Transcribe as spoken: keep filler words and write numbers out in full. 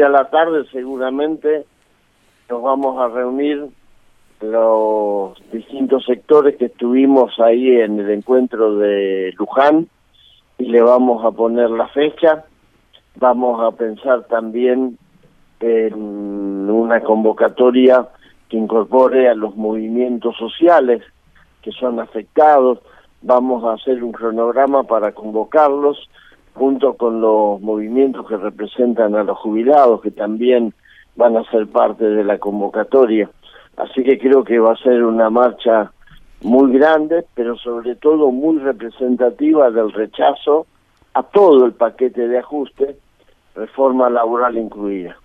a la tarde seguramente nos vamos a reunir los distintos sectores que estuvimos ahí en el encuentro de Luján y le vamos a poner la fecha. Vamos a pensar también en una convocatoria que incorpore a los movimientos sociales que son afectados. Vamos a hacer un cronograma para convocarlos junto con los movimientos que representan a los jubilados, que también van a ser parte de la convocatoria. Así que creo que va a ser una marcha muy grande, pero sobre todo muy representativa del rechazo a todo el paquete de ajuste, reforma laboral incluida.